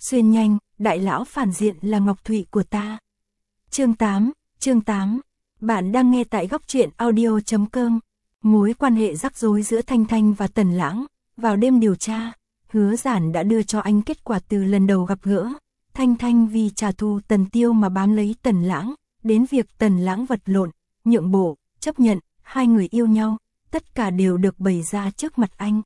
Xuyên nhanh, đại lão phản diện là Ngọc Thụy của ta. Chương 8. Bạn đang nghe tại góc truyện audio.com. Mối quan hệ rắc rối giữa Thanh Thanh và Tần Lãng. Vào đêm điều tra, Hứa Giản đã đưa cho anh kết quả từ lần đầu gặp gỡ. Thanh Thanh vì trả thù Tần Tiêu mà bám lấy Tần Lãng, đến việc Tần Lãng vật lộn, nhượng bộ, chấp nhận, hai người yêu nhau, tất cả đều được bày ra trước mặt anh.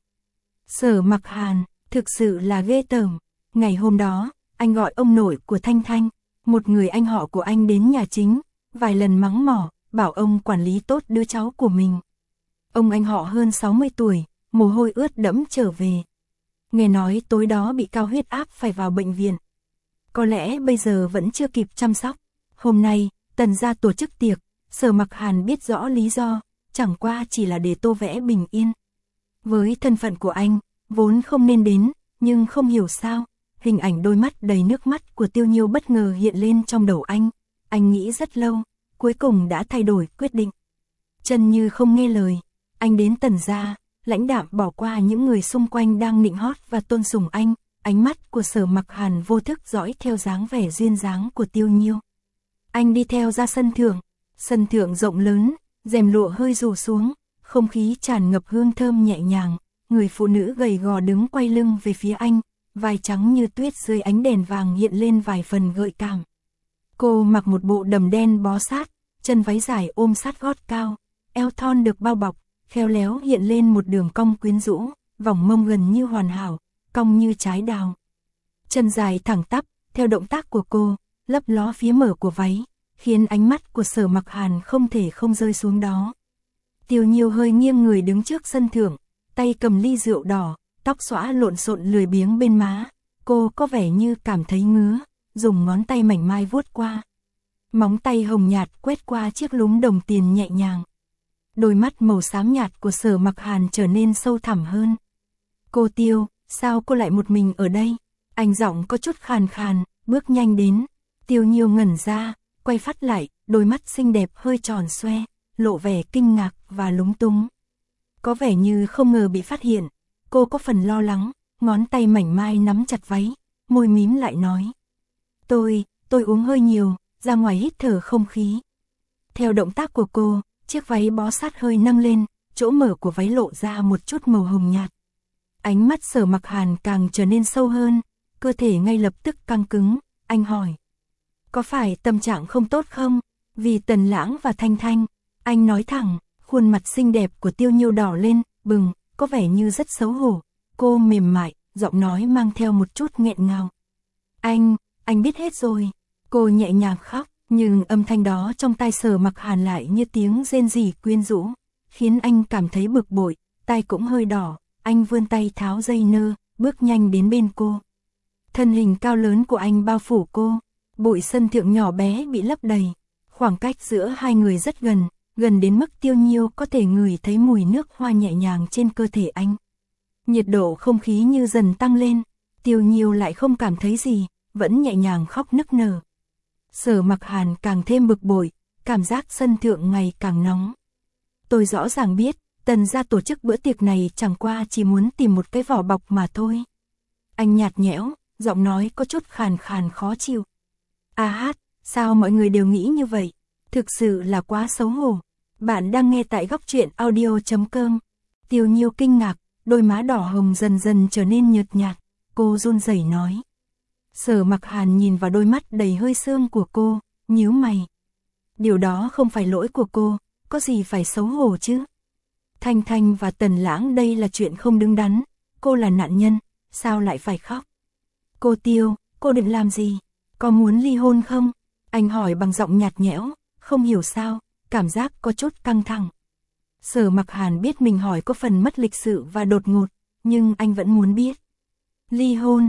Sở Mặc Hàn, thực sự là ghê tởm. Ngày hôm đó, anh gọi ông nội của Thanh Thanh, một người anh họ của anh đến nhà chính, vài lần mắng mỏ, bảo ông quản lý tốt đứa cháu của mình. Ông anh họ hơn 60 tuổi, mồ hôi ướt đẫm trở về. Nghe nói tối đó bị cao huyết áp phải vào bệnh viện. Có lẽ bây giờ vẫn chưa kịp chăm sóc. Hôm nay, Tần gia tổ chức tiệc, Sở Mặc Hàn biết rõ lý do, chẳng qua chỉ là để tô vẽ bình yên. Với thân phận của anh, vốn không nên đến, nhưng không hiểu sao, hình ảnh đôi mắt đầy nước mắt của Tiêu Nhiêu bất ngờ hiện lên trong đầu anh. Anh nghĩ rất lâu, cuối cùng đã thay đổi quyết định. Chân như không nghe lời, anh đến Tần gia, lãnh đạm bỏ qua những người xung quanh đang nịnh hót và tôn sùng anh. Ánh mắt của Sở Mặc Hàn vô thức dõi theo dáng vẻ duyên dáng của Tiêu Nhiêu. Anh đi theo ra sân thượng rộng lớn, rèm lụa hơi rủ xuống, không khí tràn ngập hương thơm nhẹ nhàng. Người phụ nữ gầy gò đứng quay lưng về phía anh, vai trắng như tuyết dưới ánh đèn vàng hiện lên vài phần gợi cảm. Cô mặc một bộ đầm đen bó sát, chân váy dài ôm sát gót cao, eo thon được bao bọc, khéo léo hiện lên một đường cong quyến rũ, vòng mông gần như hoàn hảo, cong như trái đào. Chân dài thẳng tắp, theo động tác của cô, lấp ló phía mở của váy, khiến ánh mắt của Sở Mặc Hàn không thể không rơi xuống đó. Tiêu Nhiêu hơi nghiêng người đứng trước sân thượng, tay cầm ly rượu đỏ, tóc xõa lộn xộn lười biếng bên má. Cô có vẻ như cảm thấy ngứa, dùng ngón tay mảnh mai vuốt qua. Móng tay hồng nhạt quét qua chiếc lúm đồng tiền nhẹ nhàng. Đôi mắt màu xám nhạt của Sở Mặc Hàn trở nên sâu thẳm hơn. Cô Tiêu, sao cô lại một mình ở đây? Anh giọng có chút khàn khàn, bước nhanh đến. Tiêu Nhiêu ngẩn ra, quay phát lại, đôi mắt xinh đẹp hơi tròn xoe, lộ vẻ kinh ngạc và lúng túng. Có vẻ như không ngờ bị phát hiện, cô có phần lo lắng, ngón tay mảnh mai nắm chặt váy, môi mím lại nói. Tôi uống hơi nhiều, ra ngoài hít thở không khí. Theo động tác của cô, chiếc váy bó sát hơi nâng lên, chỗ mở của váy lộ ra một chút màu hồng nhạt. Ánh mắt Sở Mặc Hàn càng trở nên sâu hơn, cơ thể ngay lập tức căng cứng, anh hỏi. Có phải tâm trạng không tốt không? Vì Tần Lãng và Thanh Thanh, anh nói thẳng, khuôn mặt xinh đẹp của Tiêu Nhiêu đỏ lên, bừng, có vẻ như rất xấu hổ. Cô mềm mại, giọng nói mang theo một chút nghẹn ngào. Anh biết hết rồi. Cô nhẹ nhàng khóc, nhưng âm thanh đó trong tai Sở Mặc Hàn lại như tiếng rên rỉ quyến rũ, khiến anh cảm thấy bực bội, tai cũng hơi đỏ. Anh vươn tay tháo dây nơ, bước nhanh đến bên cô. Thân hình cao lớn của anh bao phủ cô, bụi sân thượng nhỏ bé bị lấp đầy. Khoảng cách giữa hai người rất gần đến mức Tiêu Nhiêu có thể ngửi thấy mùi nước hoa nhẹ nhàng trên cơ thể anh. Nhiệt độ không khí như dần tăng lên, Tiêu Nhiêu lại không cảm thấy gì, vẫn nhẹ nhàng khóc nức nở. Sở Mặc Hàn càng thêm bực bội, cảm giác sân thượng ngày càng nóng. Tôi rõ ràng biết, Tần gia tổ chức bữa tiệc này chẳng qua chỉ muốn tìm một cái vỏ bọc mà thôi. Anh nhạt nhẽo, giọng nói có chút khàn khàn khó chịu. Sao mọi người đều nghĩ như vậy? Thực sự là quá xấu hổ. Bạn đang nghe tại góc truyện audio.com. Tiêu Nhiêu kinh ngạc, đôi má đỏ hồng dần dần trở nên nhợt nhạt. Cô run rẩy nói. Sở Mặc Hàn nhìn vào đôi mắt đầy hơi sương của cô, nhíu mày. Điều đó không phải lỗi của cô, có gì phải xấu hổ chứ? Thanh Thanh và Tần Lãng đây là chuyện không đứng đắn, cô là nạn nhân, sao lại phải khóc? Cô Tiêu, cô định làm gì? Có muốn ly hôn không? Anh hỏi bằng giọng nhạt nhẽo, không hiểu sao, cảm giác có chút căng thẳng. Sở Mặc Hàn biết mình hỏi có phần mất lịch sự và đột ngột, nhưng anh vẫn muốn biết. Ly hôn,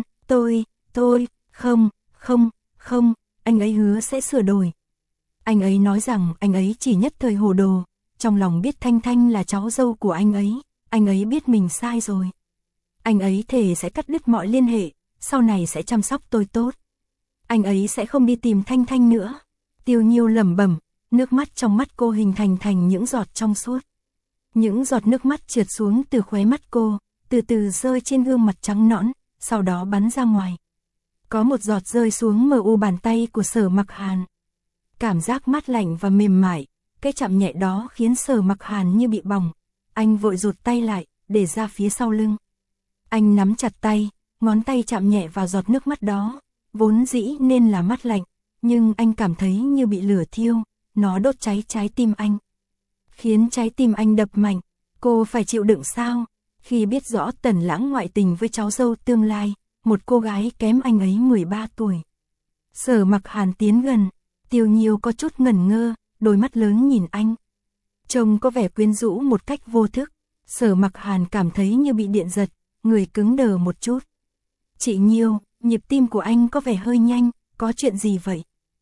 không, anh ấy hứa sẽ sửa đổi. Anh ấy nói rằng anh ấy chỉ nhất thời hồ đồ, trong lòng biết Thanh Thanh là cháu dâu của anh ấy biết mình sai rồi. Anh ấy thề sẽ cắt đứt mọi liên hệ, sau này sẽ chăm sóc tôi tốt. Anh ấy sẽ không đi tìm Thanh Thanh nữa. Tiêu Nhiêu lẩm bẩm, nước mắt trong mắt cô hình thành những giọt trong suốt. Những giọt nước mắt trượt xuống từ khóe mắt cô, từ từ rơi trên gương mặt trắng nõn, sau đó bắn ra ngoài. Có một giọt rơi xuống mờ u bàn tay của Sở Mặc Hàn. Cảm giác mát lạnh và mềm mại, cái chạm nhẹ đó khiến Sở Mặc Hàn như bị bỏng. Anh vội rụt tay lại, để ra phía sau lưng. Anh nắm chặt tay, ngón tay chạm nhẹ vào giọt nước mắt đó. Vốn dĩ nên là mát lạnh, nhưng anh cảm thấy như bị lửa thiêu, nó đốt cháy trái tim anh. Khiến trái tim anh đập mạnh. Cô phải chịu đựng sao? Khi biết rõ Tần Lãng ngoại tình với cháu dâu tương lai, một cô gái kém anh ấy 13 tuổi. Sở Mặc Hàn tiến gần, Tiêu Nhiêu có chút ngẩn ngơ, đôi mắt lớn nhìn anh. Trông có vẻ quyến rũ một cách vô thức. Sở Mặc Hàn cảm thấy như bị điện giật, người cứng đờ một chút. Chị Nhiêu, nhịp tim của anh có vẻ hơi nhanh, có chuyện gì vậy?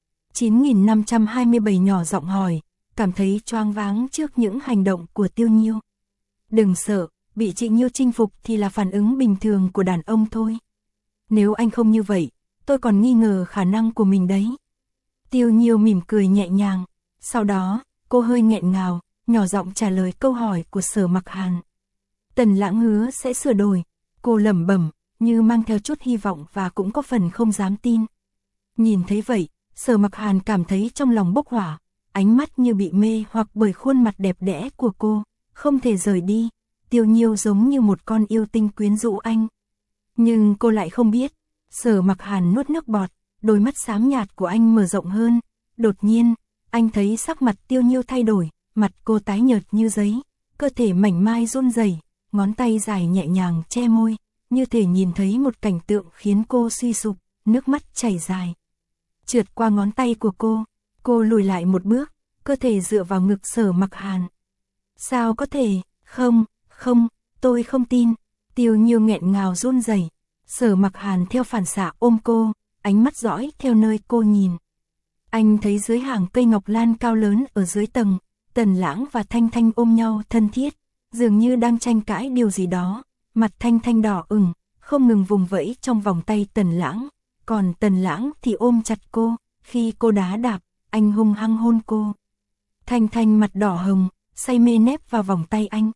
9527 nhỏ giọng hỏi, cảm thấy choáng váng trước những hành động của Tiêu Nhiêu. Đừng sợ, bị chị Nhiêu chinh phục thì là phản ứng bình thường của đàn ông thôi. Nếu anh không như vậy, tôi còn nghi ngờ khả năng của mình đấy. Tiêu Nhiêu mỉm cười nhẹ nhàng, sau đó, cô hơi nghẹn ngào, nhỏ giọng trả lời câu hỏi của Sở Mặc Hàn. Tần Lãng hứa sẽ sửa đổi, cô lẩm bẩm, như mang theo chút hy vọng và cũng có phần không dám tin. Nhìn thấy vậy, Sở Mặc Hàn cảm thấy trong lòng bốc hỏa, ánh mắt như bị mê hoặc bởi khuôn mặt đẹp đẽ của cô, không thể rời đi. Tiêu Nhiêu giống như một con yêu tinh quyến rũ anh. Nhưng cô lại không biết, Sở Mặc Hàn nuốt nước bọt, đôi mắt xám nhạt của anh mở rộng hơn. Đột nhiên, anh thấy sắc mặt Tiêu Nhiêu thay đổi, mặt cô tái nhợt như giấy, cơ thể mảnh mai run rẩy, ngón tay dài nhẹ nhàng che môi, như thể nhìn thấy một cảnh tượng khiến cô suy sụp, nước mắt chảy dài. Trượt qua ngón tay của cô lùi lại một bước, cơ thể dựa vào ngực Sở Mặc Hàn. Sao có thể, không, tôi không tin. Tiêu Nhiêu nghẹn ngào run rẩy. Sở Mặc Hàn theo phản xạ ôm cô, ánh mắt dõi theo nơi cô nhìn. Anh thấy dưới hàng cây ngọc lan cao lớn ở dưới tầng, Tần Lãng và Thanh Thanh ôm nhau thân thiết, dường như đang tranh cãi điều gì đó. Mặt Thanh Thanh đỏ ửng, không ngừng vùng vẫy trong vòng tay Tần Lãng, còn Tần Lãng thì ôm chặt cô. Khi cô đá đạp, anh hung hăng hôn cô. Thanh Thanh mặt đỏ hồng, say mê nép vào vòng tay anh.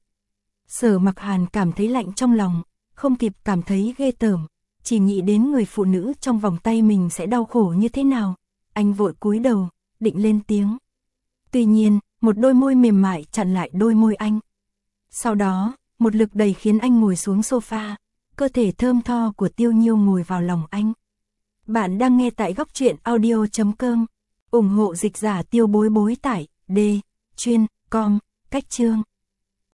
Sở Mặc Hàn cảm thấy lạnh trong lòng, không kịp cảm thấy ghê tởm, chỉ nghĩ đến người phụ nữ trong vòng tay mình sẽ đau khổ như thế nào. Anh vội cúi đầu, định lên tiếng. Tuy nhiên, một đôi môi mềm mại chặn lại đôi môi anh. Sau đó, một lực đẩy khiến anh ngồi xuống sofa, cơ thể thơm tho của Tiêu Nhiêu ngồi vào lòng anh. Bạn đang nghe tại Góc Truyện Audio.com. Ủng hộ dịch giả Tiêu Bối Bối tải D chuyên com cách chương.